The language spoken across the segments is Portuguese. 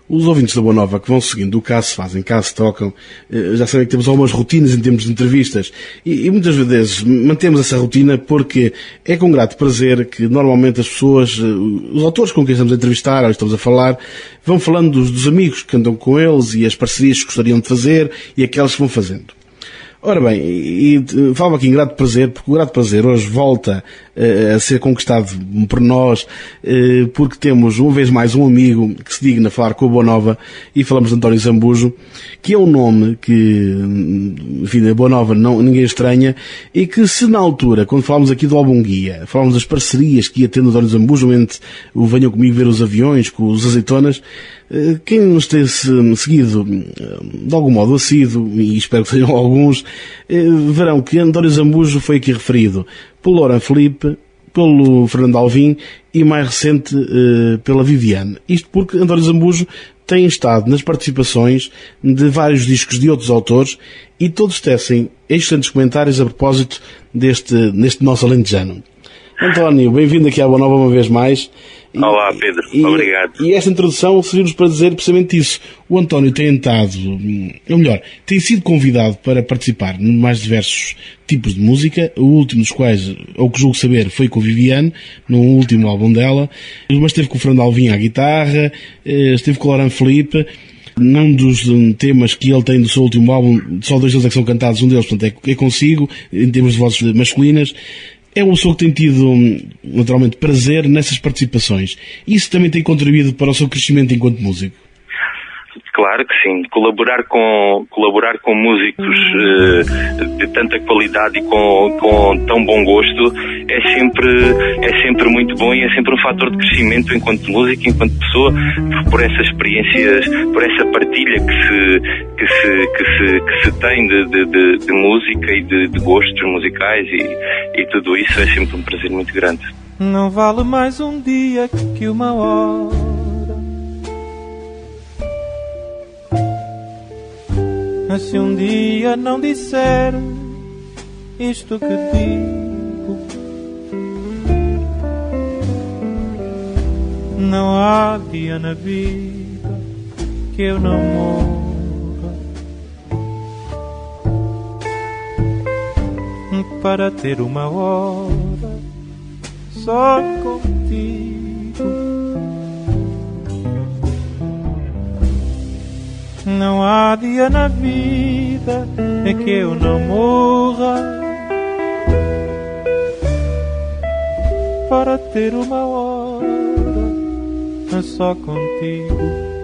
Os ouvintes da Boa Nova que vão seguindo o Caso Se Fazem, Caso Se Tocam, já sabem que temos algumas rotinas em termos de entrevistas e muitas vezes mantemos essa rotina porque é com grato prazer que normalmente as pessoas, os autores com quem estamos a entrevistar ou estamos a falar, vão falando dos amigos que andam com eles e as parcerias que gostariam de fazer e aquelas que vão fazendo. Ora bem, e falo aqui em grato prazer, porque o grato prazer hoje volta a ser conquistado por nós, porque temos uma vez mais um amigo que se digna falar com a Boa Nova e falamos de António Zambujo, que é um nome que, enfim, a Boa Nova ninguém estranha e que se na altura, quando falámos aqui do álbum Guia, falámos das parcerias que ia tendo António Zambujo, entre o Venham Comigo Ver os Aviões, com os Azeitonas, quem nos tem seguido de algum modo assíduo, e espero que sejam alguns, verão que António Zambujo foi aqui referido pelo Laurent Felipe, pelo Fernando Alvim e mais recente pela Viviane. Isto porque António Zambujo tem estado nas participações de vários discos de outros autores e todos tecem excelentes comentários a propósito neste nosso alentejano. António, bem-vindo aqui à Boa Nova uma vez mais. Olá, Pedro. Obrigado. E esta introdução serviu-nos para dizer precisamente isso. O António tem entrado, ou melhor, tem sido convidado para participar em mais diversos tipos de música, o último dos quais, ao que julgo saber, foi com a Viviane, no último álbum dela, mas esteve com o Fernando Alvim à guitarra, esteve com o Laurent Felipe. Num dos temas que ele tem do seu último álbum, só dois deles é que são cantados, um deles, portanto, é consigo, em termos de vozes masculinas. É uma pessoa que tem tido, naturalmente, prazer nessas participações. Isso também tem contribuído para o seu crescimento enquanto músico? Claro que sim. Colaborar com músicos de tanta qualidade e com tão bom gosto é sempre muito bom e é sempre um fator de crescimento enquanto músico, enquanto pessoa, por essas experiências, por essa partilha que se tem de música e de gostos musicais e tudo isso é sempre um prazer muito grande. Não vale mais um dia que uma hora. Mas se um dia não disser isto que digo, não há dia na vida que eu não morra para ter uma hora só contigo. Não há dia na vida em que eu não morra para ter uma hora só contigo.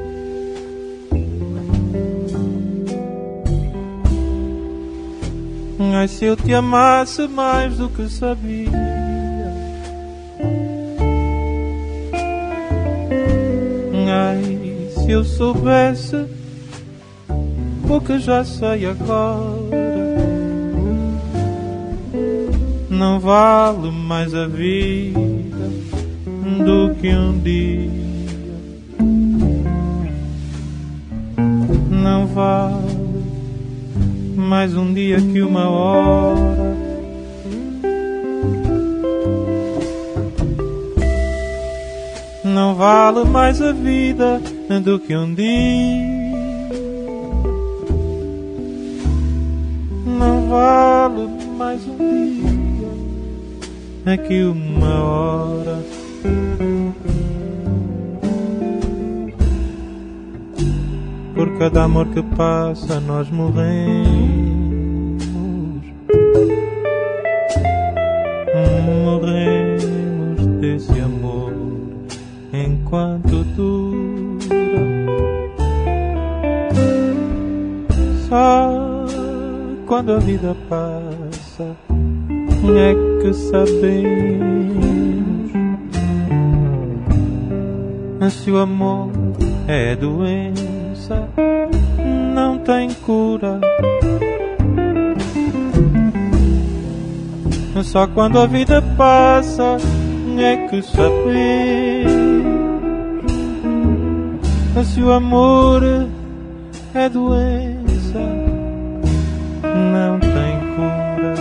Ai, se eu te amasse mais do que sabia, ai, se eu soubesse o que já sei agora, não vale mais a vida do que um dia, não vale mais um dia que uma hora, não vale mais a vida do que um dia. Não vale mais um dia que uma hora. Por cada amor que passa nós morremos. Morremos desse amor enquanto dura. Só quando a vida passa é que sabemos. Se o amor é doença, não tem cura. Só quando a vida passa é que sabemos. Se o amor é doença, não tem cura.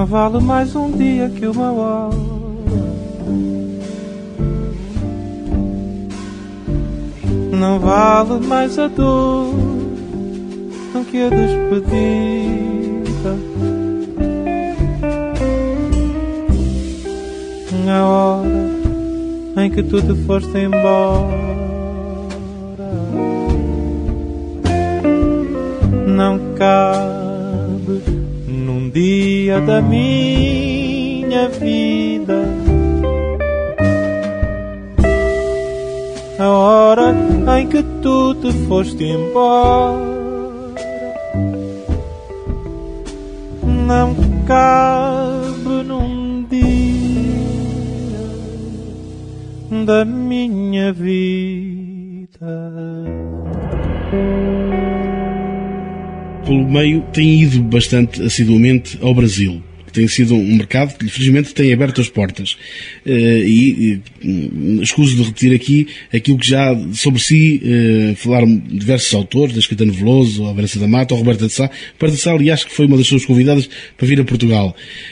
vale mais um dia que uma hora. Não vale mais a dor do que a despedida. A hora em que tu te foste embora não cabe num dia da minha vida. A hora em que tu te foste embora não cabe num dia da minha vida. Pelo meio, tem ido bastante assiduamente ao Brasil, que tem sido um mercado que, felizmente, tem aberto as portas. Escuso de repetir aqui aquilo que já sobre si falaram diversos autores, desde Caetano Veloso, a Vanessa da Mata, ou Roberta de Sá. Roberta de Sá, aliás, que foi uma das suas convidadas para vir a Portugal.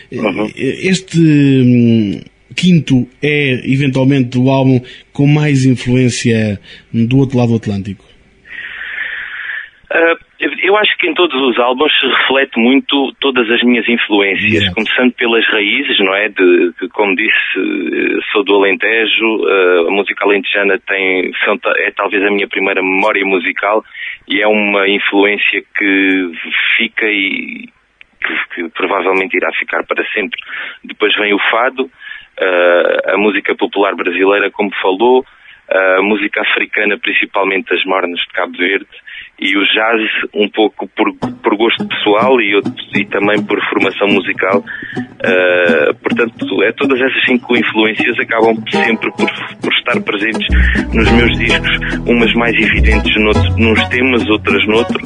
Este quinto é, eventualmente, o álbum com mais influência do outro lado do Atlântico? Eu acho que em todos os álbuns se reflete muito todas as minhas influências, começando pelas raízes, não é? Como disse, sou do Alentejo, a música alentejana é talvez a minha primeira memória musical e é uma influência que fica e que provavelmente irá ficar para sempre. Depois vem o fado, a música popular brasileira, como falou, a música africana, principalmente as mornas de Cabo Verde, e o jazz um pouco por gosto pessoal e também por formação musical. Portanto, todas essas 5 influências acabam sempre por estar presentes nos meus discos, umas mais evidentes nos temas, outras noutro,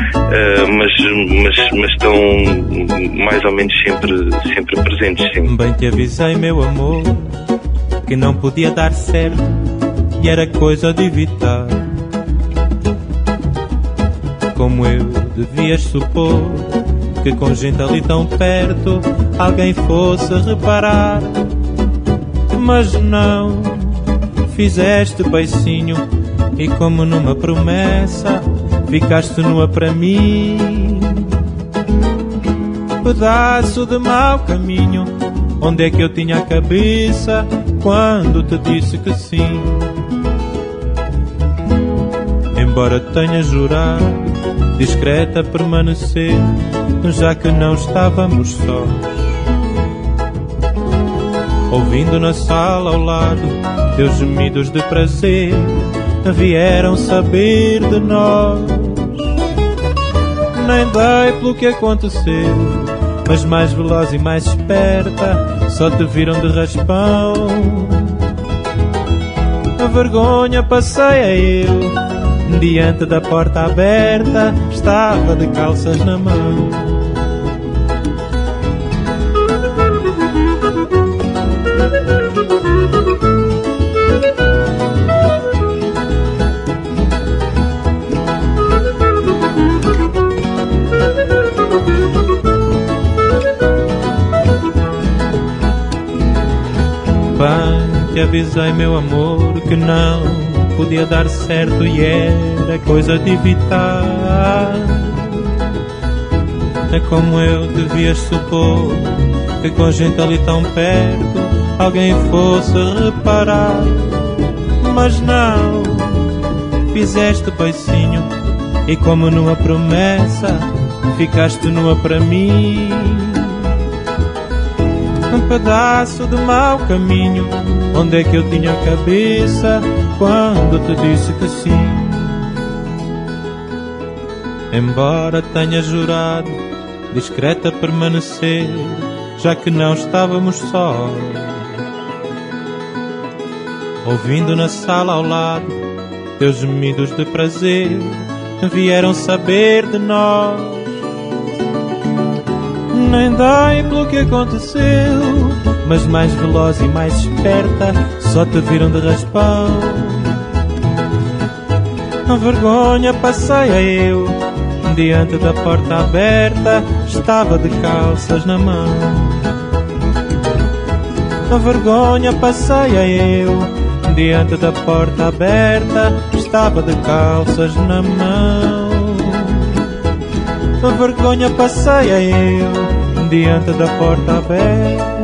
mas estão mais ou menos sempre presentes, sim. Bem te avisei, meu amor, que não podia dar certo e era coisa de evitar. Como eu devias supor que com gente ali tão perto alguém fosse reparar. Mas não, fizeste beicinho e como numa promessa ficaste nua para mim. Pedaço de mau caminho, onde é que eu tinha a cabeça quando te disse que sim? Embora tenha jurado discreta permanecer, já que não estávamos sós. Ouvindo na sala ao lado teus gemidos de prazer, vieram saber de nós. Nem dei pelo que aconteceu, mas mais veloz e mais esperta, só te viram de raspão. A vergonha passeia eu, diante da porta aberta, estava de calças na mão. Bem, te avisei, meu amor, que não podia dar certo e era coisa de evitar. É como eu devias supor que com gente ali tão perto alguém fosse reparar. Mas não, fizeste beicinho e como numa promessa ficaste nua para mim. Um pedaço de mau caminho, onde é que eu tinha a cabeça quando te disse que sim? Embora tenha jurado discreta permanecer, já que não estávamos sós. Ouvindo na sala ao lado teus gemidos de prazer, vieram saber de nós. Nem dei pelo que aconteceu, mas mais veloz e mais esperta, só te viram de raspão. A vergonha passeia eu, diante da porta aberta, estava de calças na mão. A vergonha passeia eu, diante da porta aberta, estava de calças na mão. A vergonha passeia eu, diante da porta aberta.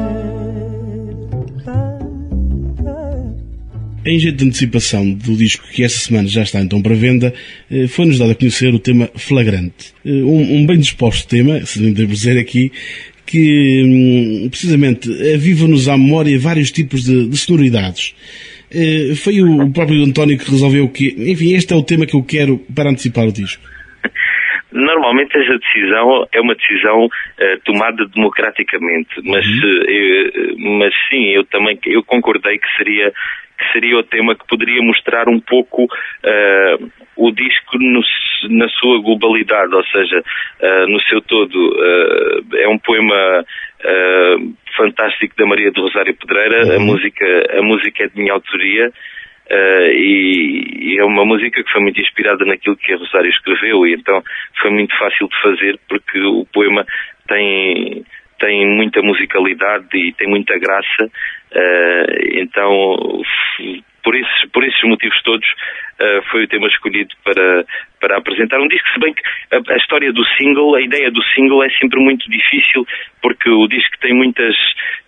Em jeito de antecipação do disco que esta semana já está então para venda, foi-nos dado a conhecer o tema Flagrante. Um bem disposto tema, se não devemos dizer aqui, que precisamente aviva-nos à memória vários tipos de sonoridades. Foi o próprio António que resolveu que, enfim, este é o tema que eu quero para antecipar o disco. Normalmente essa decisão é uma decisão tomada democraticamente, mas sim, eu concordei que seria o tema que poderia mostrar um pouco o disco na sua globalidade, ou seja, no seu todo. É um poema fantástico da Maria do Rosário Pedreira. A música é de minha autoria. E é uma música que foi muito inspirada naquilo que a Rosário escreveu, e então foi muito fácil de fazer, porque o poema tem muita musicalidade e tem muita graça. Então por esses motivos todos foi o tema escolhido para apresentar um disco, se bem que a história do single, a ideia do single é sempre muito difícil, porque o disco tem muitos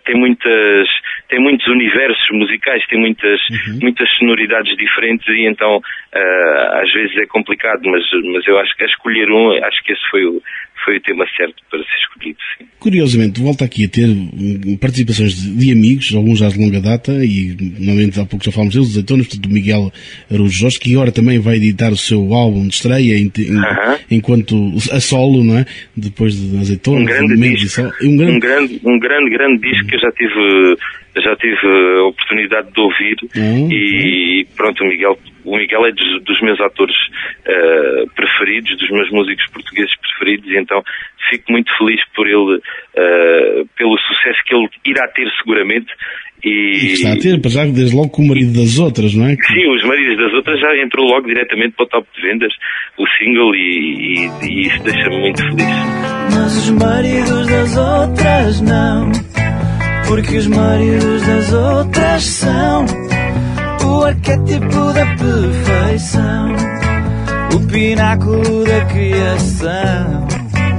universos musicais, tem muitas sonoridades diferentes, e então às vezes é complicado, mas eu acho que a escolher acho que esse foi o tema certo para ser escolhido, sim. Curiosamente, volta aqui a ter participações de amigos, alguns já de longa data, e normalmente há pouco já falamos deles, os Azeitonas, do Miguel Araújo Jorge, que agora também vai editar o seu álbum de estreia enquanto a solo, não é? Depois de Azeitonas, um grande disco, um grande disco que eu já tive a oportunidade de ouvir, e pronto, o Miguel é dos meus atores preferidos, dos meus músicos portugueses preferidos, e então fico muito feliz por ele, pelo sucesso que ele irá ter seguramente. E está a ter, já desde logo com o Marido das Outras, não é? Sim, Os Maridos das Outras já entrou logo diretamente para o top de vendas, o single, e isso deixa-me muito feliz. Mas os maridos das outras não, porque os maridos das outras são o arquétipo da perfeição, o pináculo da criação,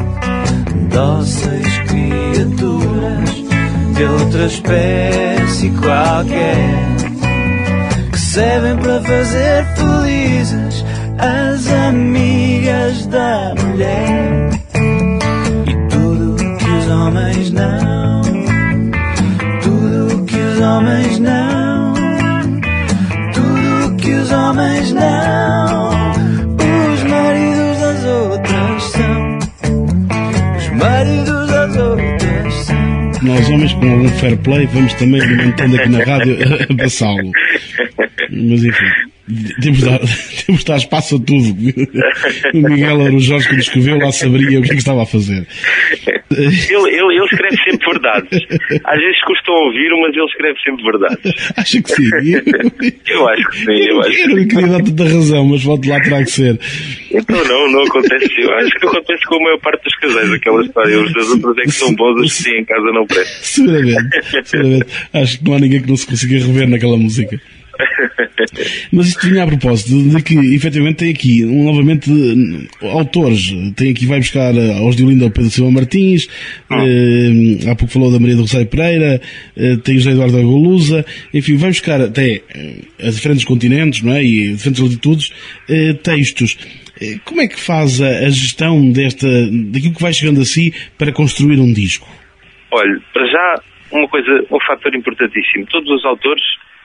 dóceis criaturas de outra espécie qualquer, que servem para fazer felizes as amigas da mulher. E tudo o que os homens não, tudo o que os homens não, tudo o que os homens não, os maridos das outras são, os maridos das outras são. Nós, homens com algum fair play, vamos também alimentando aqui na rádio a passá-lo. Mas enfim, temos de dar espaço a tudo. O Miguel Araújo Jorge, quando escreveu, lá saberia o que estava a fazer. Ele escreve sempre verdades. Às vezes custa ouvir, mas ele escreve sempre verdades. Acho que sim. Eu acho que sim. Eu não queria dar tanta razão, mas volto lá, terá que ser. Então não acontece. Eu acho que acontece com a maior parte dos casais, aquela história. Os das outras é que são bons, os que têm em casa não prestam. Seguramente. Acho que não há ninguém que não se consiga rever naquela música. Mas isto vinha a propósito de que efetivamente tem aqui novamente autores, tem aqui, vai buscar aos de Olinda o Pedro Silva Martins, há pouco falou da Maria do Rosário Pereira, tem o José Eduardo Agolusa, enfim, vai buscar até a diferentes continentes, não é? E a diferentes latitudes, textos. Como é que faz a gestão daquilo que vai chegando a si para construir um disco? Olha, para já um fator importantíssimo, todos os autores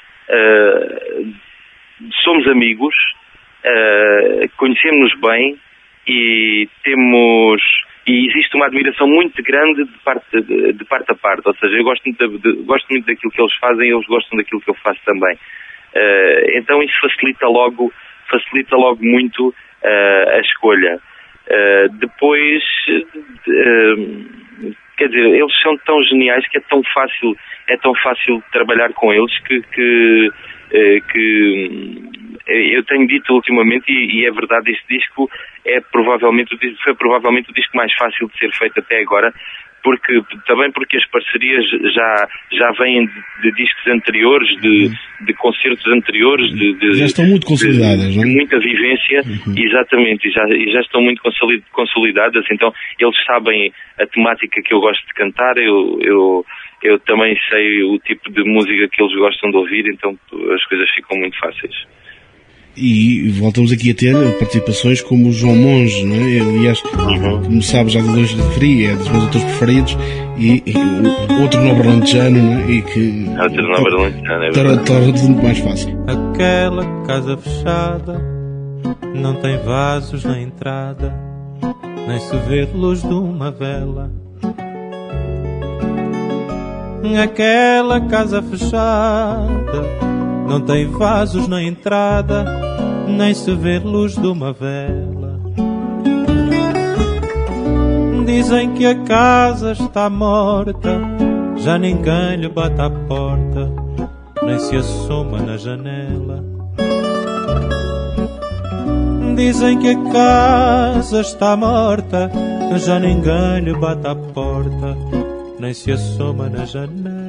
somos amigos, conhecemos-nos bem e existe uma admiração muito grande de parte a parte, ou seja, eu gosto muito daquilo que eles fazem e eles gostam daquilo que eu faço também. Então isso facilita logo muito a escolha. Depois, quer dizer, eles são tão geniais que é tão fácil trabalhar com eles que eu tenho dito ultimamente, e é verdade, este disco foi provavelmente o disco mais fácil de ser feito até agora, também porque as parcerias já vêm de discos anteriores, de concertos anteriores, já estão muito consolidadas, não é? De muita vivência, exatamente, e já estão muito consolidadas, então eles sabem a temática que eu gosto de cantar, eu também sei o tipo de música que eles gostam de ouvir, então as coisas ficam muito fáceis. E voltamos aqui a ter participações como o João Monge, não é? Aliás, como sabes, já de longe referi, é dos meus autores preferidos, e outro nobre lentejano, não é? E que torna tudo muito mais fácil. Aquela casa fechada não tem vasos na entrada, nem se vê luz de uma vela. Aquela casa fechada não tem vasos na entrada, nem se vê luz de uma vela. Dizem que a casa está morta, já ninguém lhe bate à porta, nem se assoma na janela. Dizem que a casa está morta, já ninguém lhe bate à porta, nem se assoma na janela.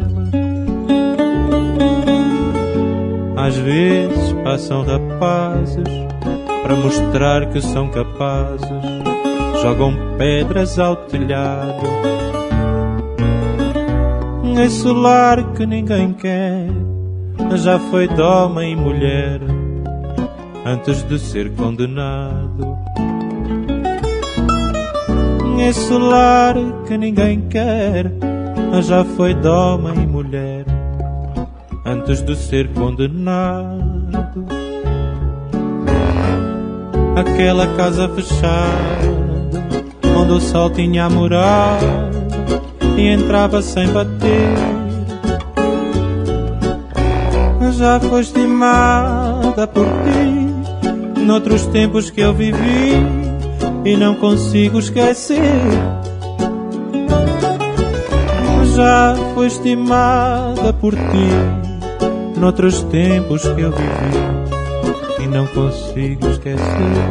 Às vezes passam rapazes para mostrar que são capazes, jogam pedras ao telhado. Esse lar que ninguém quer já foi de homem e mulher antes de ser condenado. Esse lar que ninguém quer já foi de homem e mulher antes de ser condenado. Aquela casa fechada onde o sol tinha a morar e entrava sem bater, já foi estimada por ti noutros tempos que eu vivi e não consigo esquecer. Já foi estimada por ti noutros tempos que eu vivi e não consigo esquecer.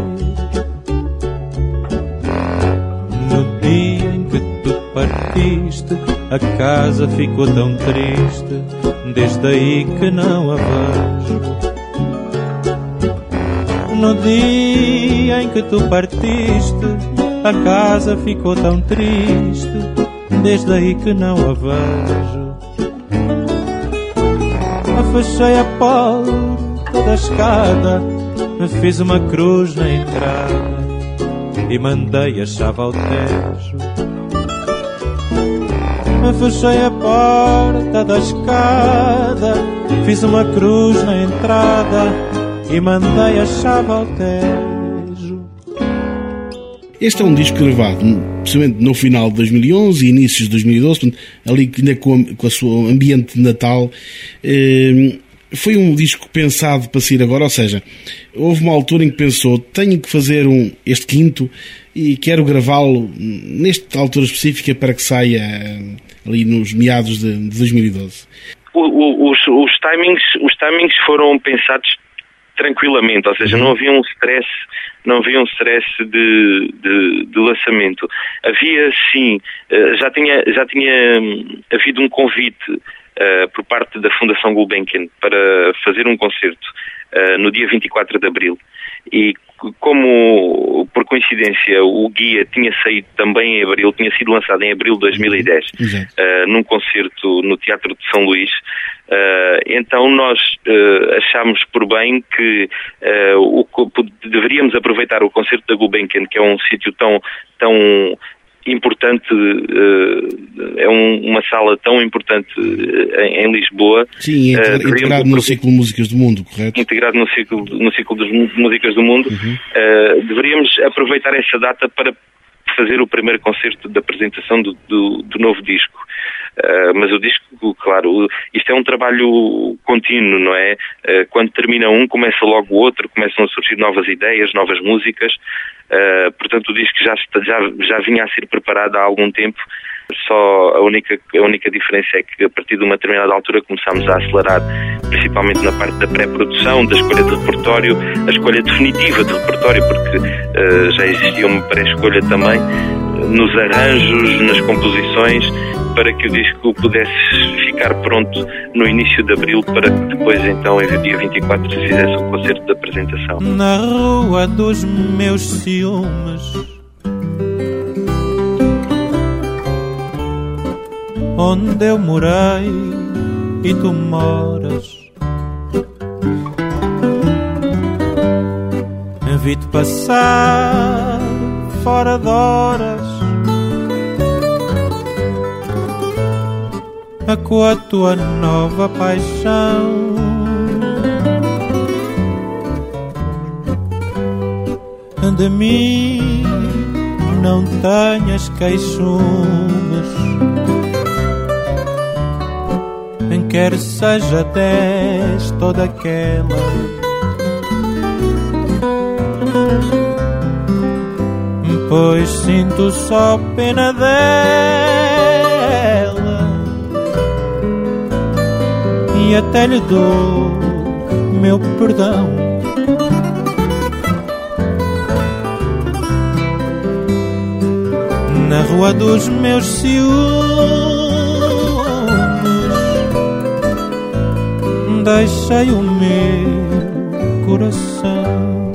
No dia em que tu partiste, a casa ficou tão triste, desde aí que não a vejo. No dia em que tu partiste, a casa ficou tão triste, desde aí que não a vejo. Fechei a porta da escada, fiz uma cruz na entrada e mandei a chave ao Tejo. Fechei a porta da escada, fiz uma cruz na entrada e mandei a chave ao Tejo. Este é um disco gravado, precisamente no final de 2011 e inícios de 2012, portanto, ali ainda com a sua ambiente de Natal. Foi um disco pensado para sair agora, ou seja, houve uma altura em que pensou, tenho que fazer este quinto e quero gravá-lo nesta altura específica para que saia ali nos meados de 2012. Os timings foram pensados tranquilamente, ou seja, não havia um stress de lançamento. Havia sim, já tinha havido um convite por parte da Fundação Gulbenkian para fazer um concerto no dia 24 de Abril, e como por coincidência o guia tinha saído também em Abril, tinha sido lançado em Abril de 2010, num concerto no Teatro de São Luís, então nós achámos por bem que deveríamos aproveitar o concerto da Gulbenkian, que é um sítio tão importante, é uma sala tão importante em Lisboa. Sim, integrado no ciclo de músicas do mundo, correto? Integrado no ciclo das músicas do mundo. Deveríamos aproveitar essa data para fazer o primeiro concerto de apresentação do novo disco. Mas o disco, claro, isto é um trabalho contínuo, não é? Quando termina um, começa logo o outro, começam a surgir novas ideias, novas músicas. Portanto, o disco já vinha a ser preparado há algum tempo. Só a única diferença é que a partir de uma determinada altura começámos a acelerar principalmente na parte da pré-produção, da escolha de repertório, a escolha definitiva de repertório, porque já existia uma pré-escolha também nos arranjos, nas composições, para que o disco pudesse ficar pronto no início de abril, para que depois, então, em dia 24, se fizesse o concerto de apresentação. Na rua dos meus ciúmes, onde eu morei e tu moras, vi-te passar fora de horas, com a tua nova paixão. De mim não tenhas queixumes, quer seja 10 toda aquela, pois sinto só pena dela e até lhe dou meu perdão. Na rua dos meus ciúmes deixei o meu coração,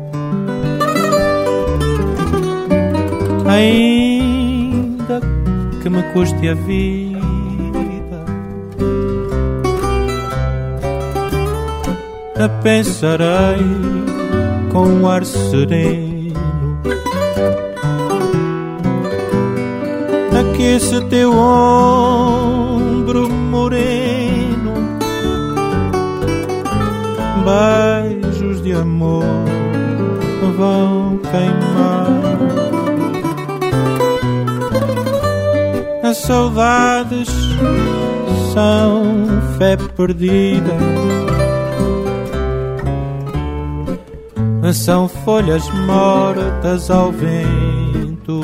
ainda que me custe a vida, a pensarei com um ar sereno, que esse teu ombro moreno, beijos de amor vão queimar. As saudades são fé perdida, são folhas mortas ao vento,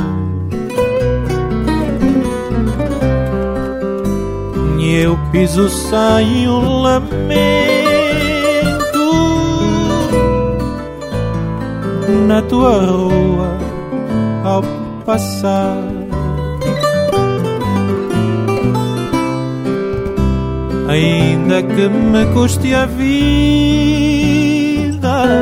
e eu piso sem um lamento na tua rua ao passar. Ainda que me custe a vida,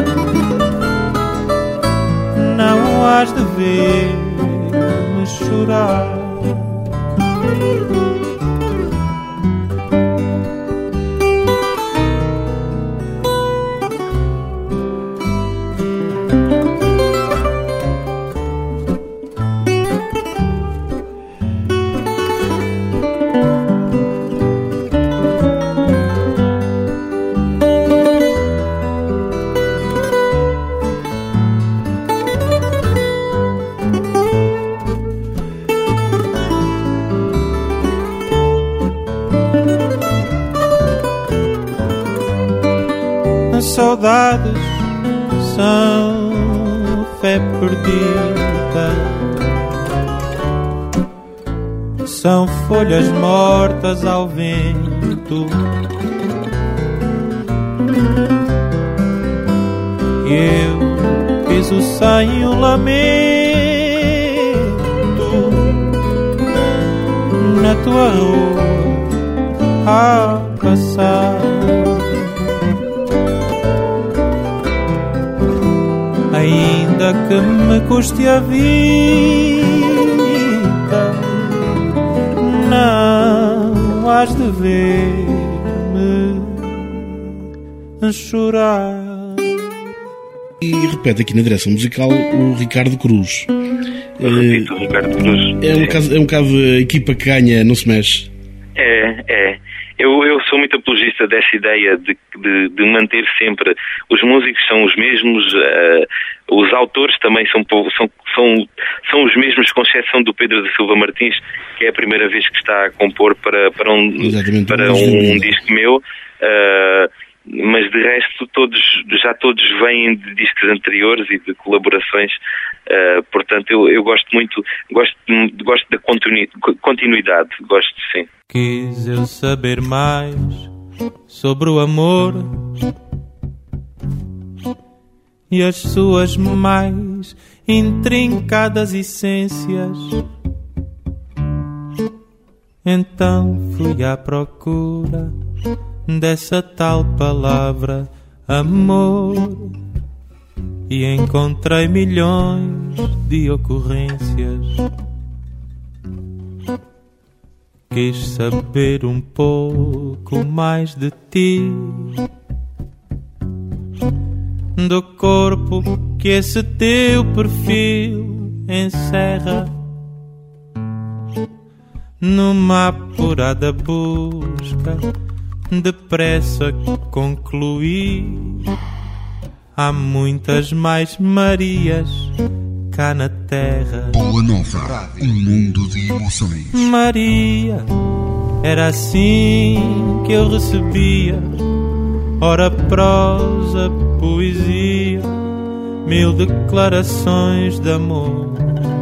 não has de ver-me chorar. Saudades são fé perdida, são folhas mortas ao vento, e eu piso sem um lamento na tua rua ao passar. Ainda que me custe a vida, não has de ver-me chorar. E repete aqui na direção musical o Ricardo Cruz. Repito, o Ricardo Cruz. É um bocado a equipa que ganha, não se mexe. Eu sou muito apologista dessa ideia de manter sempre os músicos são os mesmos, os autores também são os mesmos, com exceção do Pedro da Silva Martins, que é a primeira vez que está a compor para um disco meu, mas de resto todos vêm de discos anteriores e de colaborações, portanto eu gosto da continuidade, gosto sim. Quis eu saber mais sobre o amor e as suas mais intrincadas essências. Então fui à procura dessa tal palavra amor e encontrei milhões de ocorrências. Quis saber um pouco mais de ti, do corpo que esse teu perfil encerra. Numa apurada busca, depressa concluí: há muitas mais Marias cá na terra. Boa Nova, um mundo de emoções. Maria, era assim que eu recebia, ora prosa, poesia, 1000 declarações de amor.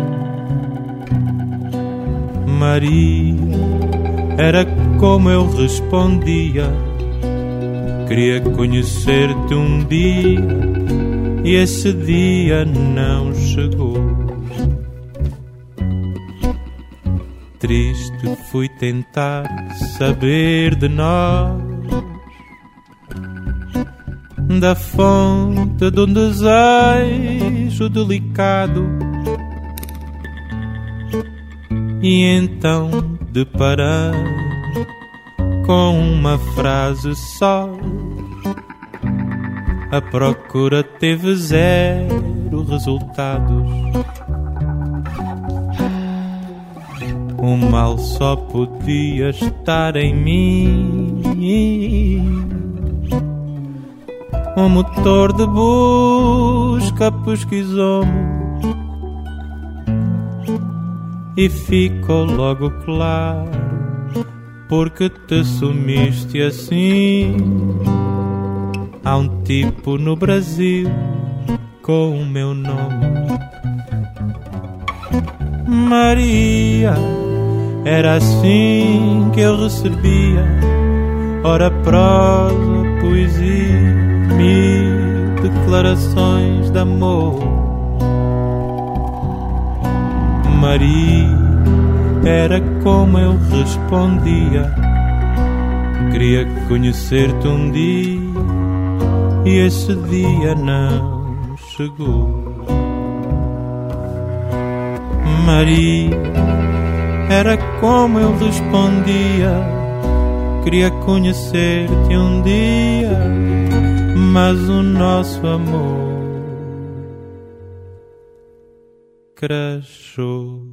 Maria, era como eu respondia: queria conhecer-te um dia, e esse dia não chegou. Triste fui tentar saber de nós, da fonte de um desejo delicado, e então deparei com uma frase só. A procura teve 0 resultados. O mal só podia estar em mim. O motor de busca pesquisou-me e ficou logo claro, porque te sumiste assim. Há um tipo no Brasil com o meu nome, Maria. Era assim que eu recebia, ora prosa, poesia, 1000 declarações de amor. Maria, era como eu respondia: queria conhecer-te um dia, e esse dia não chegou. Maria, era como eu respondia: queria conhecer-te um dia, mas o nosso amor crashou.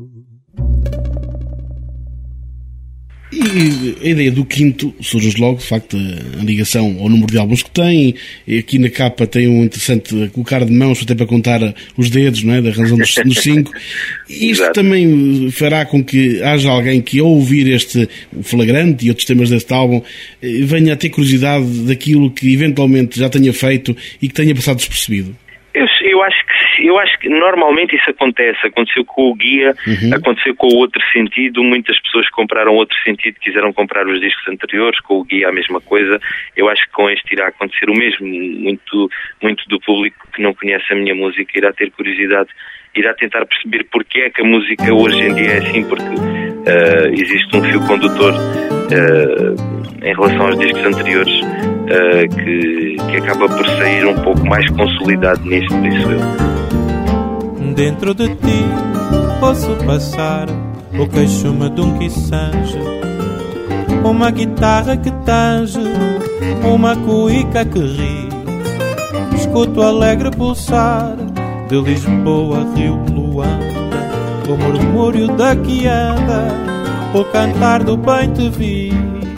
E a ideia do quinto surge logo, de facto, a ligação ao número de álbuns que tem. E aqui na capa tem um interessante colocar de mãos, até para contar os dedos, não é? Da razão dos 5. Isto também fará com que haja alguém que, ao ouvir este Flagrante e outros temas deste álbum, venha a ter curiosidade daquilo que eventualmente já tenha feito e que tenha passado despercebido. Eu acho que normalmente isso aconteceu com o Guia, aconteceu com o Outro Sentido. Muitas pessoas compraram Outro Sentido, quiseram comprar os discos anteriores, com o Guia a mesma coisa. Eu acho que com este irá acontecer o mesmo. Muito do público que não conhece a minha música irá ter curiosidade, irá tentar perceber porque é que a música hoje em dia é assim, porque existe um fio condutor em relação aos discos anteriores que acaba por sair um pouco mais consolidado nisto, penso eu. Dentro de ti posso passar o queixume de um quiçange, uma guitarra que tange, uma cuíca que ri. Escuto alegre pulsar de Lisboa, Rio, Luanda, o murmúrio da que anda, o cantar do bem te vi.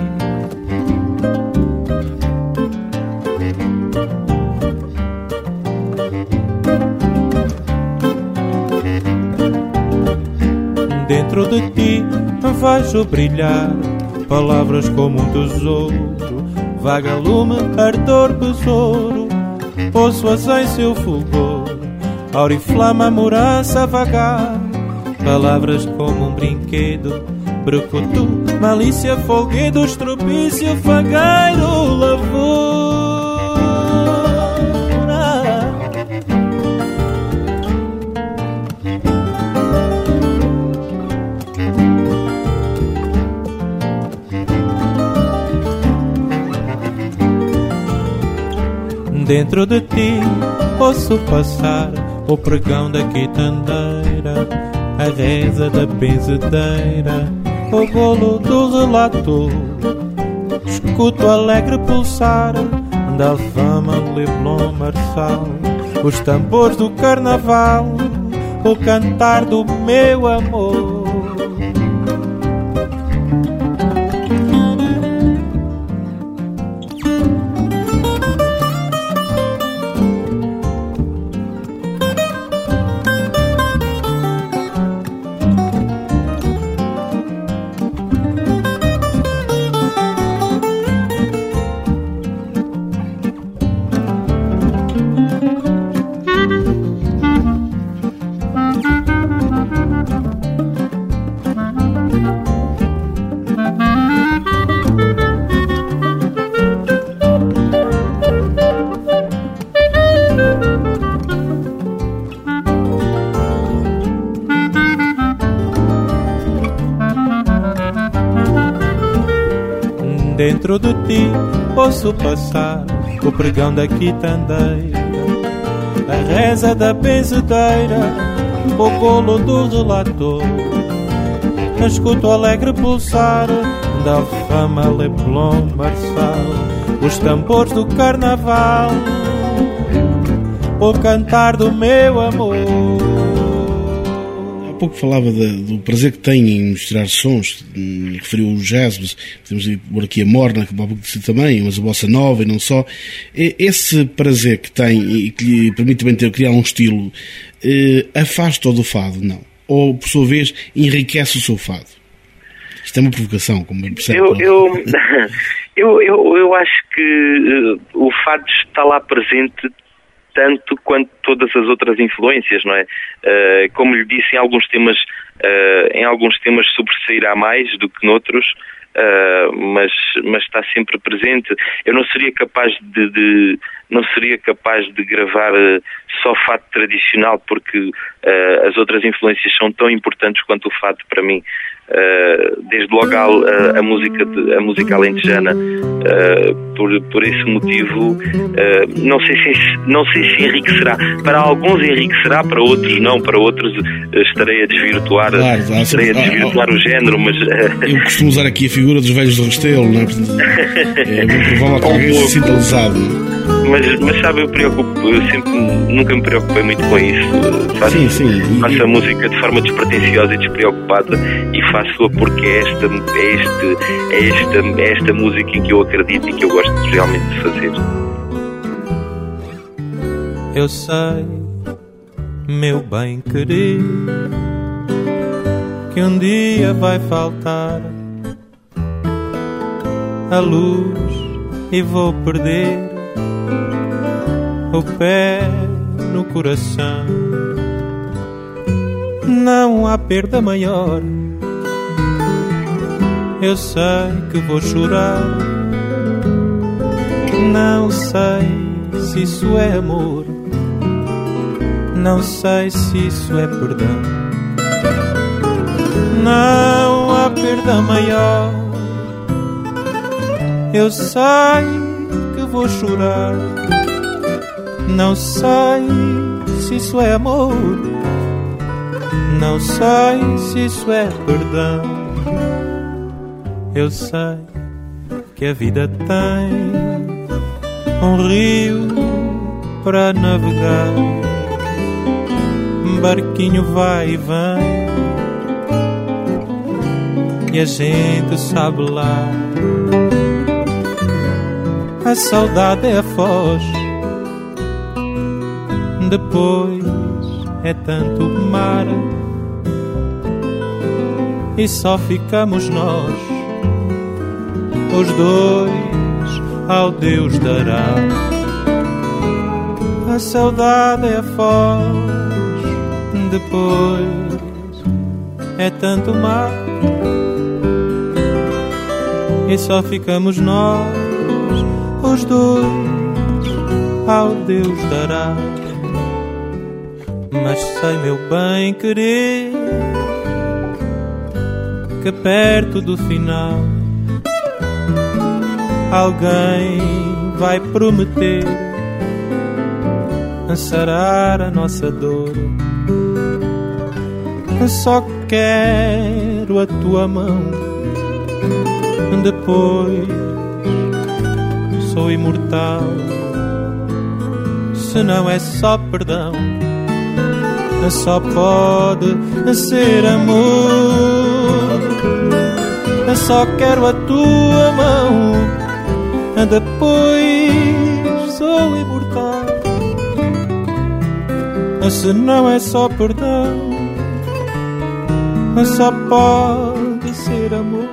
Dentro de ti vejo brilhar palavras como um tesouro, vaga-lume, ardor, besouro. Ouço-as em seu fulgor, auriflama, morança vagar. Palavras como um brinquedo, brucutu, malícia, folguedo, estropício, fagueiro, lavoura. Dentro de ti ouço passar o pregão da quitandeira, a reza da benzedeira, o bolo do relator. Escuto alegre pulsar da alfama, leblon, marçal, os tambores do carnaval, o cantar do meu amor. Dentro de ti ouço passar o pregão da quitandeira, a reza da benzedeira, o bolo do relator. Escuto alegre pulsar da alfama, leblon, marçal, os tambores do carnaval, o cantar do meu amor. Há pouco falava do prazer que tem em misturar sons, referiu o jazz, mas temos por aqui a morna, que há pouco disse também, mas a bossa nova e não só. Esse prazer que tem e que lhe permite também criar um estilo, afasta-o do fado? Não. Ou, por sua vez, enriquece o seu fado? Isto é uma provocação, como bem percebe. Eu acho que o fado está lá presente tanto quanto todas as outras influências, não é? Como lhe disse, em alguns temas sobressairá mais do que noutros, mas está sempre presente. Eu não seria capaz de gravar só fado tradicional, porque as outras influências são tão importantes quanto o fado para mim. Desde logo a música alentejana, por esse motivo, não sei se enriquecerá. Para alguns enriquecerá, para outros não, para outros estarei a desvirtuar, o género, mas eu costumo usar aqui a figura dos velhos do Restelo, não é? É bem provável que alguém se sinta lesado. Mas sabe, nunca me preocupei muito com isso. Faço a música de forma despretensiosa e despreocupada, e faço-a porque é esta música em que eu acredito e que eu gosto realmente de fazer. Eu sei, meu bem querido, que um dia vai faltar a luz e vou perder o pé no coração. Não há perda maior. Eu sei que vou chorar. Não sei se isso é amor. Não sei se isso é perdão. Não há perda maior. Eu sei que vou chorar. Não sei se isso é amor. Não sei se isso é perdão. Eu sei que a vida tem um rio para navegar. Barquinho vai e vem e a gente sabe lá. A saudade é a foz, depois é tanto mar, e só ficamos nós, os dois ao Deus dará. A saudade é a foz, depois é tanto mar, e só ficamos nós, os dois, ao Deus dará. Mas sei, meu bem querer, que perto do final alguém vai prometer sarar a nossa dor. Só quero a tua mão, depois sou imortal. Se não é só perdão, só pode ser amor. Só quero a tua mão, depois sou imortal. Se não é só perdão, só pode ser amor.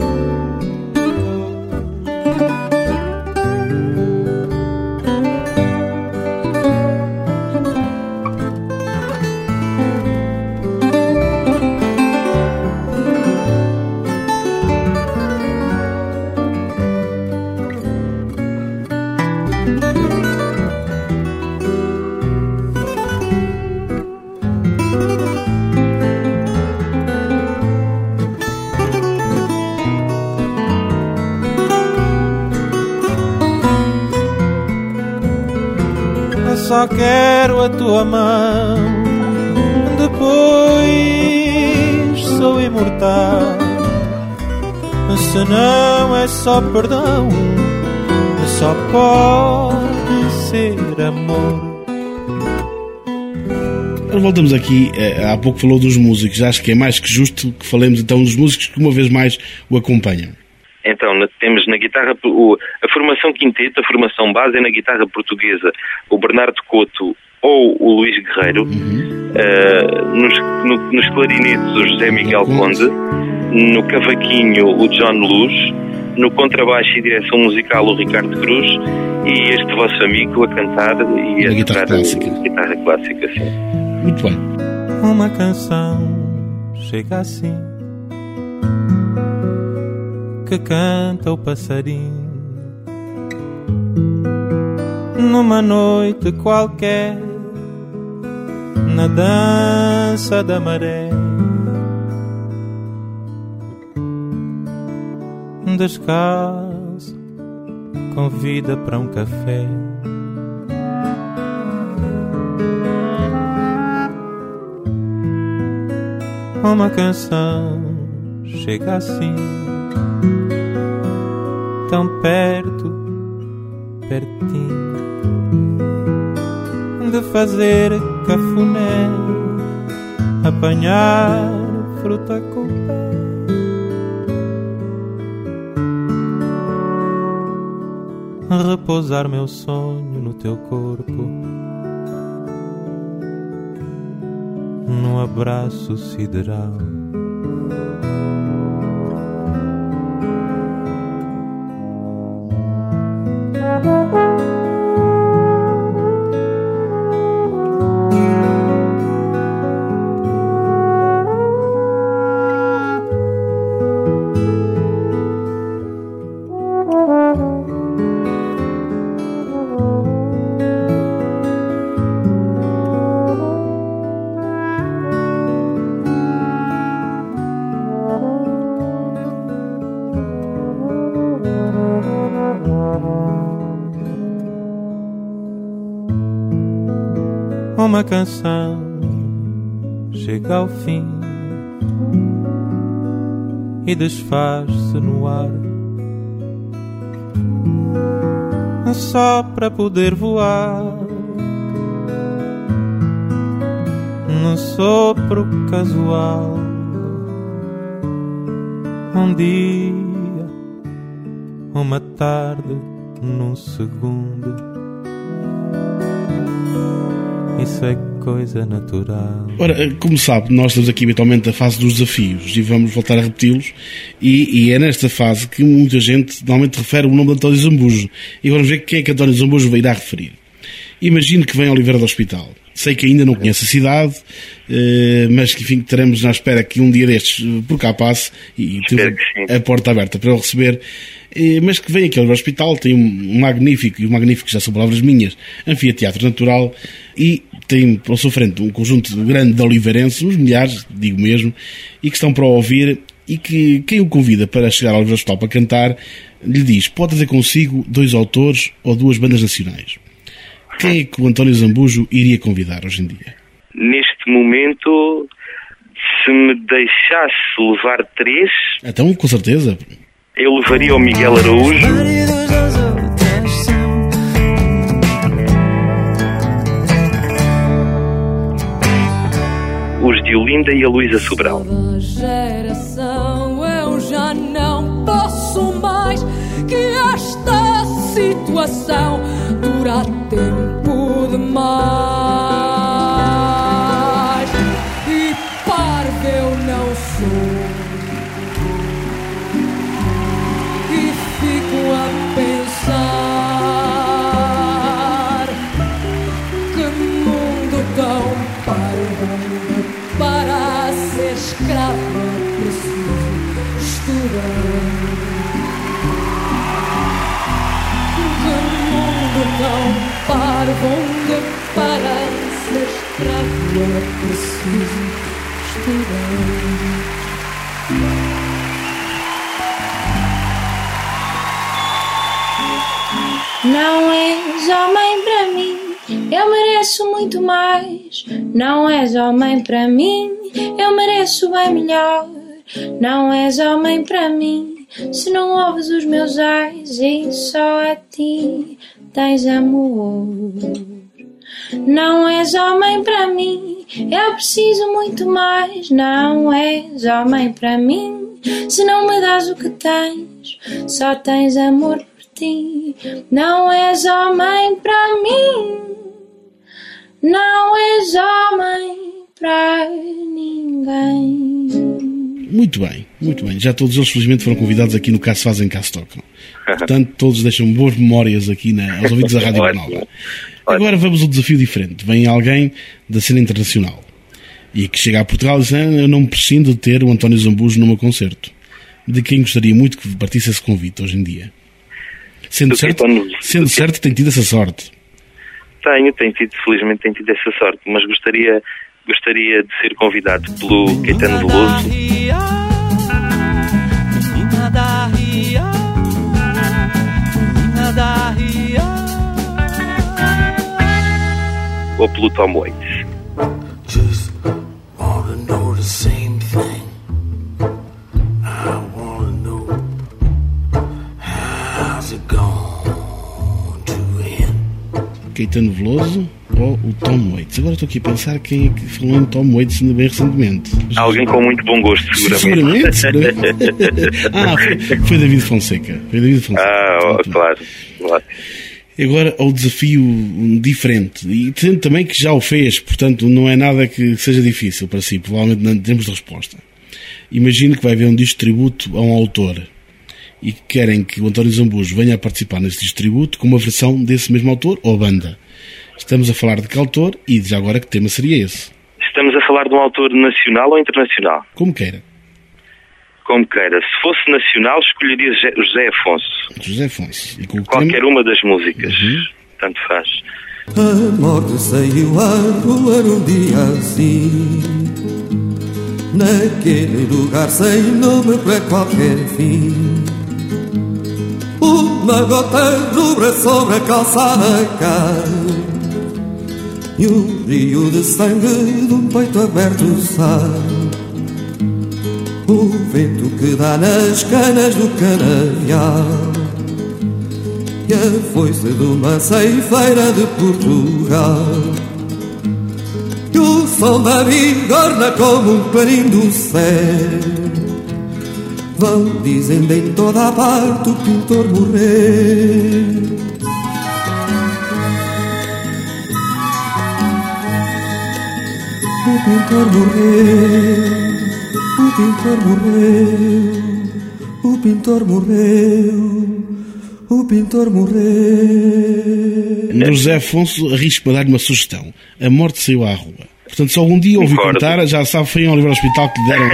Só quero a tua mão, depois sou imortal. Se não é só perdão, só pode ser amor. Voltamos aqui, há pouco falou dos músicos, acho que é mais que justo que falemos então dos músicos que uma vez mais o acompanham. Então, temos na guitarra a formação quinteto, a formação base é na guitarra portuguesa o Bernardo Couto ou o Luís Guerreiro, nos clarinetes o José Miguel Conde, no cavaquinho o John Luz, no contrabaixo e direção musical o Ricardo Cruz e este vosso amigo a cantar e a guitarra clássica. Guitarra clássica, sim. Muito bem. Uma canção chega assim, que canta o passarinho numa noite qualquer, na dança da maré. Descalço, convida para um café. Uma canção chega assim, tão perto, pertinho, de fazer cafuné, apanhar fruta com o pé. Repousar meu sonho no teu corpo, num abraço sideral. Uma canção chega ao fim e desfaz-se no ar, só para poder voar num sopro casual. Um dia, uma tarde, num segundo. Isso é coisa natural. Ora, como sabe, nós estamos aqui habitualmente na fase dos desafios e vamos voltar a repeti-los, e é nesta fase que muita gente normalmente refere o nome de António Zambujo, e vamos ver quem é que António Zambujo irá referir. Imagino que vem a Oliveira do Hospital. Sei que ainda não conhece a cidade, mas que, enfim, teremos na espera que um dia destes por cá passe e tenha a porta aberta para o receber. Mas que vem aqui ao hospital, tem um magnífico, e o magnífico já são palavras minhas, anfiteatro natural, e tem ao seu frente um conjunto grande de oliveirenses, uns milhares, digo mesmo, e que estão para o ouvir, e que quem o convida para chegar ao Oliveira do Hospital para cantar, lhe diz, pode trazer consigo 2 autores ou 2 bandas nacionais. Quem é que o António Zambujo iria convidar hoje em dia? Neste momento, se me deixasse levar 3... Então, com certeza. Eu levaria o Miguel Araújo. Os de Olinda e a Luísa Sobral. Geração, eu já não posso mais que esta situação dura tempo demais. E parvo eu não sou. E fico a pensar que mundo tão parvo para ser escravo é preciso estudar. Que mundo tão parvo onde para ser escravo é preciso estudar. Não és homem para mim, eu mereço muito mais. Não és homem para mim, eu mereço bem melhor. Não és homem para mim, se não ouves os meus ais e só a ti tens amor. Não és homem para mim, eu preciso muito mais. Não és homem para mim, se não me dás o que tens, só tens amor por ti. Não és homem para mim, não és homem para ninguém. Muito bem, muito bem. Já todos eles, felizmente, foram convidados aqui no Cá se Fazem, Cá se Tocam. Portanto, todos deixam boas memórias aqui aos ouvidos da Rádio Benalva. Agora vamos a um desafio diferente. Vem alguém da cena internacional e que chega a Portugal e diz, eu não me prescindo de ter o António Zambujo no meu concerto. De quem gostaria muito que partisse esse convite hoje em dia? Sendo certo que tem tido essa sorte. Felizmente tenho tido essa sorte, mas gostaria de ser convidado pelo Caetano Veloso ou pelo Tom Waits. Just wanna know the same thing. I wanna know how's it going to end. Caetano Veloso ou o Tom Waits? Agora estou aqui a pensar quem é que falou em Tom Waits bem recentemente. Alguém com muito bom gosto, seguramente. Foi David Fonseca. Claro. Agora ao desafio diferente, e tendo também que já o fez, portanto não é nada que seja difícil para si, provavelmente não temos de resposta. Imagino que vai haver um disco de tributo a um autor e que querem que o António Zambujo venha a participar nesse disco de tributo com uma versão desse mesmo autor ou banda. Estamos a falar de que autor e já agora que tema seria esse? Estamos a falar de um autor nacional ou internacional? Como queira. Se fosse nacional, escolheria José Afonso. José Afonso. E com qualquer uma das músicas. Tanto faz. A morte saiu à rua num dia assim, naquele lugar sem nome para qualquer fim. Uma gota rubra sobre a calçada cai e um rio de sangue de um peito aberto sai. O vento que dá nas canas do canavial e a foice de uma ceifeira de Portugal. E o som da bigorna como um clarim do céu. Vão dizendo em toda a parte o pintor morreu. O pintor morreu. O pintor morreu, o pintor morreu, o pintor morrer. José Afonso, arrisco-me a dar-lhe uma sugestão. A morte saiu à rua. Portanto, se algum dia ouvi contar, já sabe, foi em Oliveira Hospital que lhe deram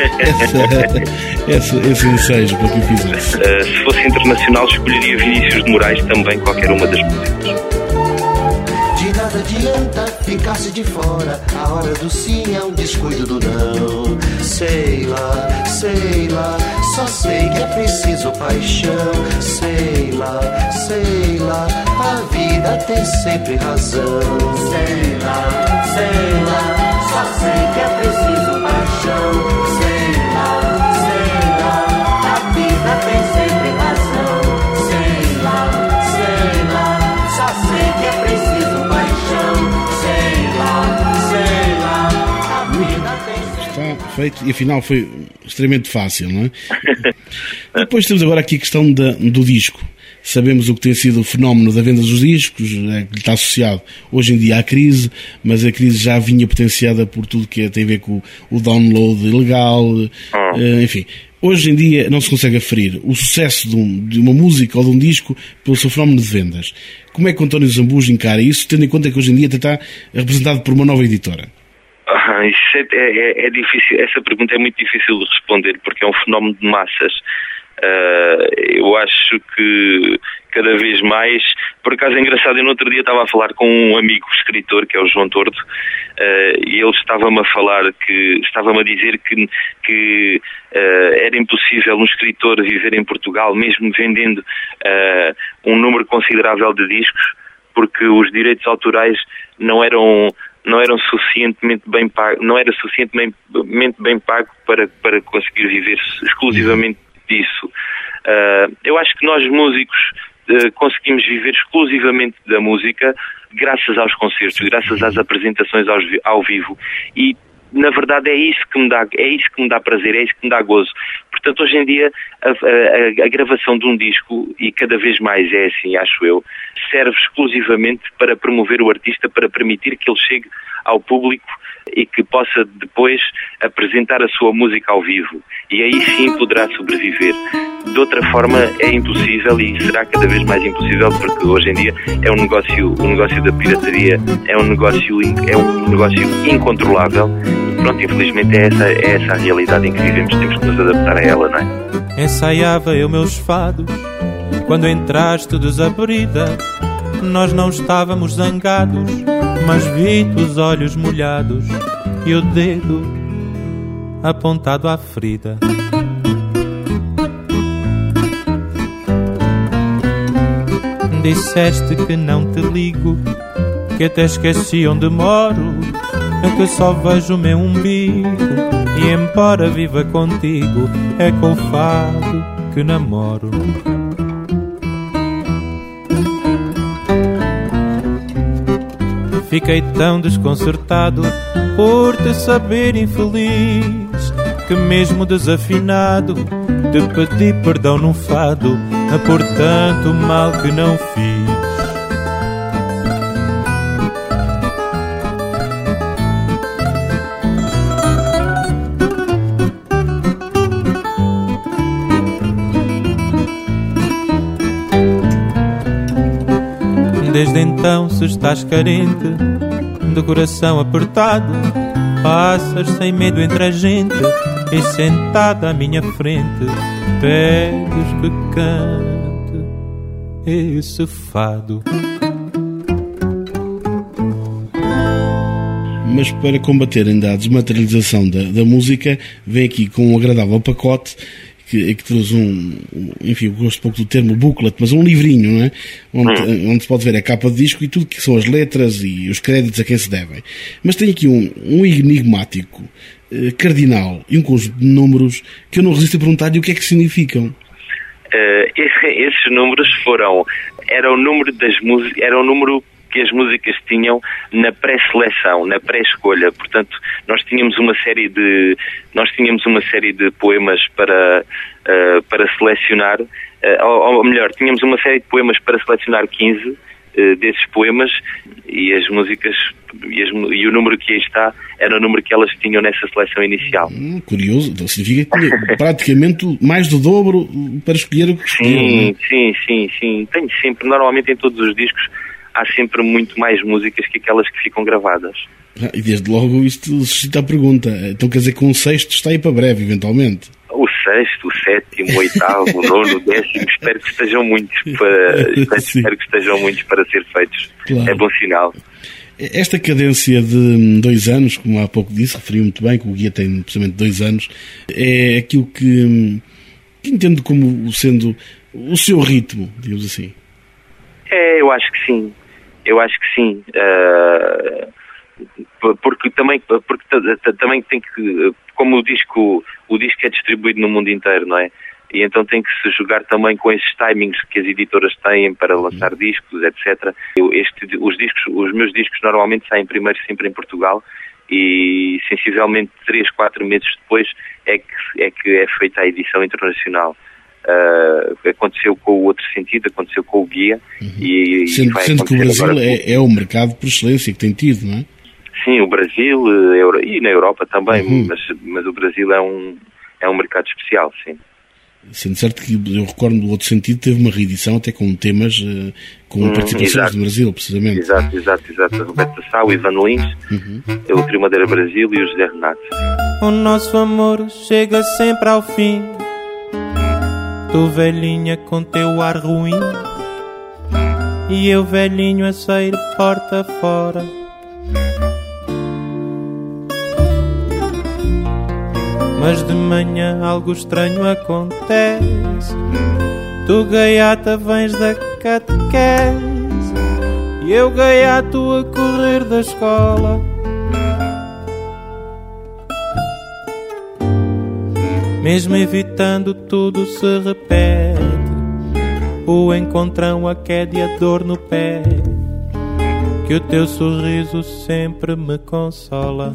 esse ensejo para que o fizesse. Se fosse internacional, escolheria Vinícius de Moraes, também qualquer uma das músicas. De nada adianta ficar-se de fora, a hora do sim é um descuido do não. Sei lá, só sei que é preciso paixão. Sei lá, a vida tem sempre razão. Sei lá, só sei que é preciso paixão. Sei lá, a vida tem sempre razão. Sei lá, só sei que é preciso paixão. Sei lá, a vida tem sempre. Está feito, e afinal foi extremamente fácil, não é? Depois temos agora aqui a questão do disco. Sabemos o que tem sido o fenómeno da venda dos discos, que está associado hoje em dia à crise, mas a crise já vinha potenciada por tudo que tem a ver com o download ilegal, enfim. Hoje em dia não se consegue aferir o sucesso de uma música ou de um disco pelo seu fenómeno de vendas. Como é que o António Zambujo encara isso, tendo em conta que hoje em dia está representado por uma nova editora? Isso é difícil, essa pergunta é muito difícil de responder, porque é um fenómeno de massas. Eu acho que cada vez mais, por acaso é engraçado, eu no outro dia estava a falar com um amigo escritor, que é o João Tordo, e ele estava-me a dizer que era impossível um escritor viver em Portugal, mesmo vendendo um número considerável de discos, porque os direitos autorais não eram suficientemente bem pago, não era suficientemente bem pago para conseguir viver exclusivamente disso. Eu acho que nós músicos conseguimos viver exclusivamente da música graças aos concertos, graças às apresentações ao vivo, e na verdade é isso que me dá prazer, é isso que me dá gozo. Portanto, hoje em dia a gravação de um disco, e cada vez mais é assim, acho eu, serve exclusivamente para promover o artista, para permitir que ele chegue ao público e que possa depois apresentar a sua música ao vivo, e aí sim poderá sobreviver. De outra forma é impossível, e será cada vez mais impossível, porque hoje em dia o negócio da pirataria é um negócio incontrolável. Pronto, infelizmente é essa a realidade em que vivemos, temos que nos adaptar a ela, não é? Ensaiava eu meus fados quando entraste desabrida. Nós não estávamos zangados, mas vi-te os olhos molhados e o dedo apontado à ferida. Disseste que não te ligo, que até esqueci onde moro, que só vejo o meu umbigo, e embora viva contigo, é com o fado que namoro. Fiquei tão desconcertado por te saber infeliz, que mesmo desafinado te pedi perdão num fado por tanto mal que não fiz. Desde então, se estás carente, de coração apertado, passas sem medo entre a gente, e sentada à minha frente, pedes que cante esse fado. Mas para combater ainda a desmaterialização da música, vem aqui com um agradável pacote que trouxe eu gosto pouco do termo booklet, mas um livrinho, não é? Onde se pode ver a capa de disco e tudo que são as letras e os créditos a quem se devem. Mas tem aqui um enigmático cardinal e um conjunto de números que eu não resisto a perguntar-lhe o que é que significam. Esses números era o número das músicas, era o número que as músicas tinham na pré-seleção, na pré-escolha. Portanto, nós tínhamos uma série de poemas para selecionar, ou melhor, tínhamos uma série de poemas para selecionar 15, desses poemas, e as músicas e o número que aí está era o número que elas tinham nessa seleção inicial. Curioso, então significa que tinha praticamente mais do dobro para escolher o que escolheram. Sim. Tenho sempre, normalmente em todos os discos há sempre muito mais músicas que aquelas que ficam gravadas. E desde logo isto suscita a pergunta, então quer dizer que um sexto está aí para breve, eventualmente? O sexto, o sétimo, o oitavo, o nono, o décimo, espero que estejam muitos para ser feitos. Claro. É bom sinal. Esta cadência de 2 anos, como há pouco disse, referi muito bem, que o Guia tem precisamente 2 anos, é aquilo que entendo como sendo o seu ritmo, digamos assim. Eu acho que sim. Porque também tem que, como o disco é distribuído no mundo inteiro, não é? E então tem que se jogar também com esses timings que as editoras têm para lançar discos, etc. Os meus discos normalmente saem primeiro sempre em Portugal e sensivelmente 3-4 meses depois é que é feita a edição internacional. Aconteceu com o Outro Sentido, aconteceu com o Guia. Sendo que o Brasil é o mercado por excelência que tem tido, não é? Sim, o Brasil e na Europa também, mas o Brasil é um mercado especial, sim. Sendo certo que eu recordo do Outro Sentido teve uma reedição até com temas com participações do Brasil, precisamente. Exato. A Roberta Sá, o Ivan Lins, o Trio Madeira Brasil e o José Renato. O nosso amor chega sempre ao fim, tu velhinha com teu ar ruim e eu velhinho a sair porta fora. Mas de manhã algo estranho acontece, tu gaiata vens da catequese e eu gaiato a correr da escola. Mesmo evitando tudo se repete, o encontrão, a queda e a dor no pé, que o teu sorriso sempre me consola.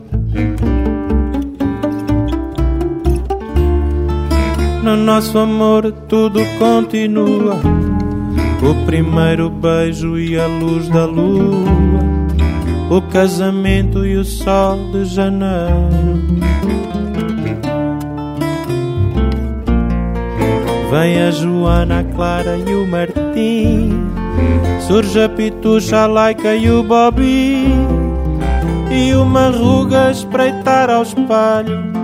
No nosso amor tudo continua, o primeiro beijo e a luz da lua, o casamento e o sol de janeiro. Vem a Joana, a Clara e o Martim, surge a Pitucha, a Laica e o Bobby, e uma ruga a espreitar ao espelho.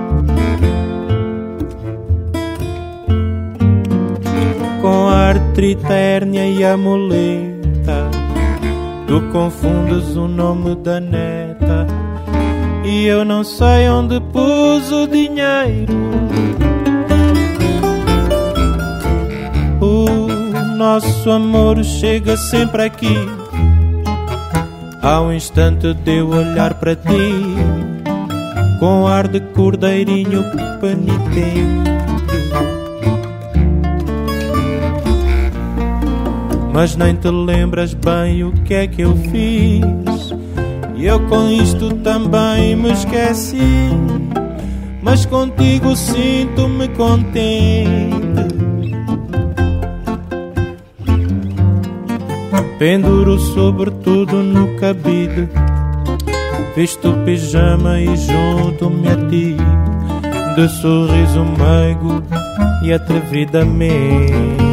Com a artrite, a hérnia e a muleta, tu confundes o nome da neta e eu não sei onde pus o dinheiro. O nosso amor chega sempre aqui, ao instante de eu olhar para ti, com ar de cordeirinho penitente. Mas nem te lembras bem o que é que eu fiz, e eu com isto também me esqueci, mas contigo sinto-me contente. Penduro sobretudo no cabide, visto o pijama e junto-me a ti, de sorriso meigo e atrevidamente.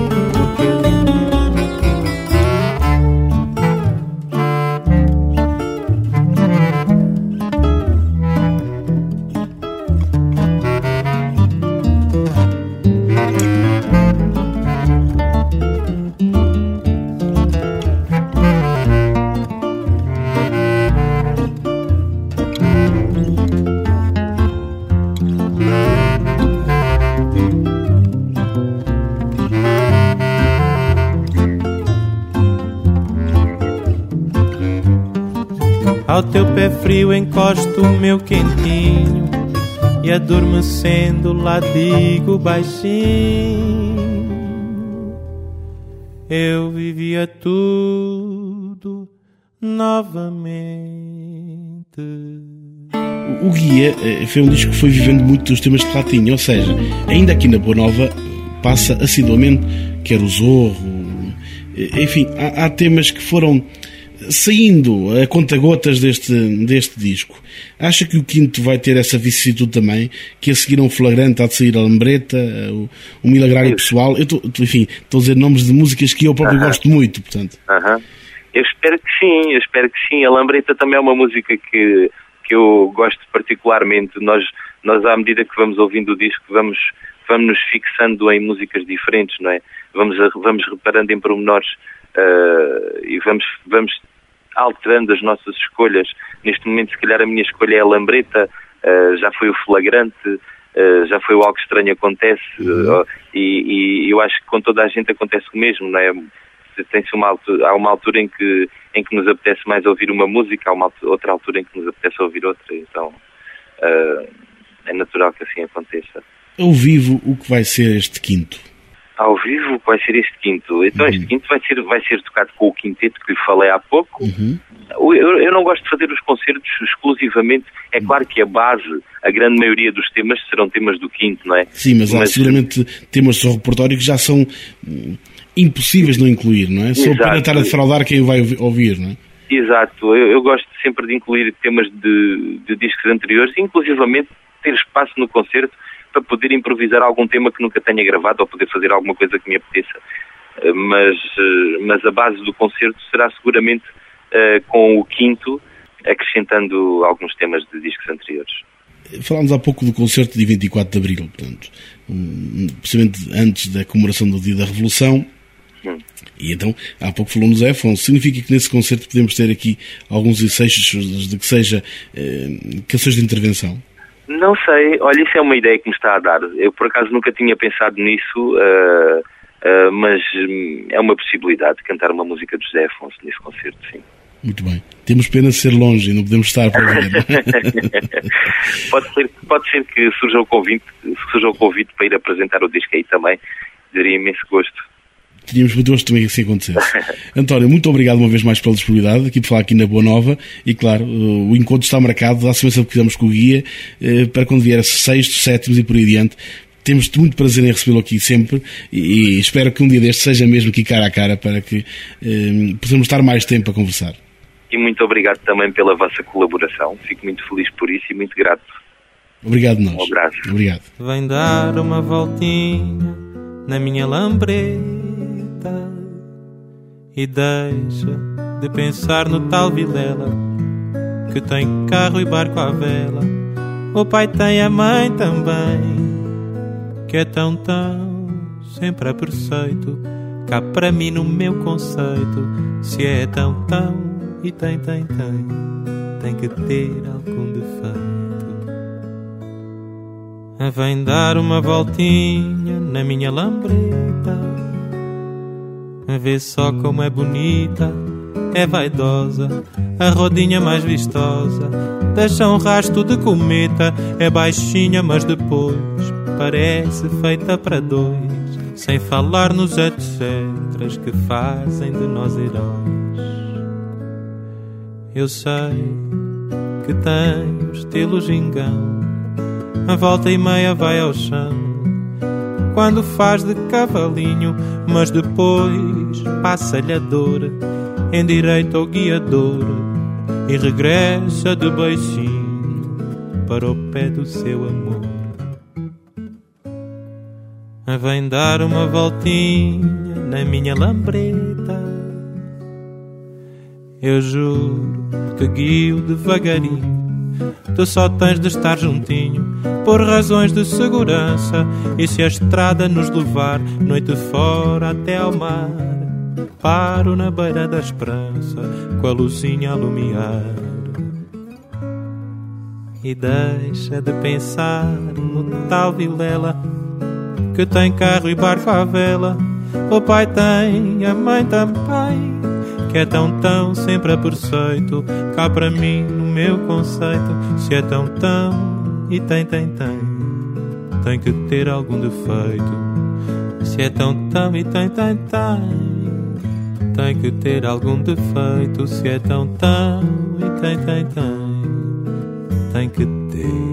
Ao teu pé frio encosto o meu quentinho e adormecendo lá digo baixinho, eu vivia tudo novamente. O Guia foi um disco que foi vivendo muito dos temas que lá tinha, ou seja, ainda aqui na Boa Nova passa assiduamente, quer o Zorro, enfim, há temas que foram saindo a conta-gotas deste disco. Acha que o quinto vai ter essa vicissitude também? Que a seguir um flagrante há de sair a Lambreta, o Milagrário Pessoal? Estou a dizer nomes de músicas que eu próprio gosto muito, portanto. Eu espero que sim. A Lambreta também é uma música que eu gosto particularmente. Nós à medida que vamos ouvindo o disco, vamos nos fixando em músicas diferentes, não é? Vamos reparando em pormenores e vamos alterando as nossas escolhas. Neste momento, se calhar, a minha escolha é a Lambreta, já foi o Flagrante, já foi o Algo Estranho Acontece, e eu acho que com toda a gente acontece o mesmo, não é? Há uma altura em que nos apetece mais ouvir uma música, há outra altura em que nos apetece ouvir outra, então é natural que assim aconteça. Ao vivo, o que vai ser este quinto? Ao vivo, o que vai ser este quinto? Então este quinto vai ser tocado com o quinteto que lhe falei há pouco. Eu não gosto de fazer os concertos exclusivamente. É claro que a base, a grande maioria dos temas serão temas do quinto, não é? Sim, mas há seguramente temas do seu repertório que já são impossíveis de não incluir, não é? Só para estar a defraudar quem vai ouvir, não é? Exato. Eu gosto sempre de incluir temas de discos anteriores, inclusivamente ter espaço no concerto para poder improvisar algum tema que nunca tenha gravado ou poder fazer alguma coisa que me apeteça. Mas a base do concerto será seguramente com o quinto, acrescentando alguns temas de discos anteriores. Falámos há pouco do concerto de 24 de Abril, portanto, precisamente antes da comemoração do Dia da Revolução. E então, há pouco falou no Zé Afonso. Significa que nesse concerto podemos ter aqui alguns ensejos de que seja canções de intervenção? Não sei, olha, isso é uma ideia que me está a dar. Eu por acaso nunca tinha pensado nisso, mas é uma possibilidade de cantar uma música de José Afonso nesse concerto, sim. Muito bem. Temos pena de ser longe e não podemos estar para ver. Pode ser que surja o convite para ir apresentar o disco aí também. Daria imenso gosto. Teríamos muito gosto também que assim acontecesse. António, muito obrigado uma vez mais pela disponibilidade aqui para falar aqui na Boa Nova, e claro, o encontro está marcado, dá semelhança que fizemos com o guia, para quando vier sextos, sétimos e por aí adiante. Temos muito prazer em recebê-lo aqui sempre e espero que um dia deste seja mesmo aqui cara a cara para que possamos estar mais tempo a conversar. E muito obrigado também pela vossa colaboração, fico muito feliz por isso e muito grato. Obrigado nós. Um abraço. Obrigado. Vem dar uma voltinha na minha lambreta e deixa de pensar no tal Vilela que tem carro e barco à vela. O pai tem, a mãe também, que é tão sempre a preceito. Cá para mim no meu conceito, se é tão e tem que ter algum defeito. Vem dar uma voltinha na minha lambreta, vê só como é bonita, é vaidosa, a rodinha mais vistosa, deixa um rasto de cometa, é baixinha mas depois parece feita para dois, sem falar nos etcéteras que fazem de nós heróis. Eu sei que tem o estilo gingão, a volta e meia vai ao chão quando faz de cavalinho, mas depois passa-lhe a dor, endireita o guiador e regressa de beicinho para o pé do seu amor. Vem dar uma voltinha na minha lambreta, eu juro que guio devagarinho, tu só tens de estar juntinho por razões de segurança, e se a estrada nos levar noite fora até ao mar, paro na beira da esperança com a luzinha a lumiar. E deixa de pensar no tal Vilela que tem carro e barco à vela. O pai tem, a mãe também, que é tão sempre a preceito. Cá para mim no meu conceito, se é tão e tem que ter algum defeito. Se é tão e tem que ter algum defeito. Se é tão e tem que ter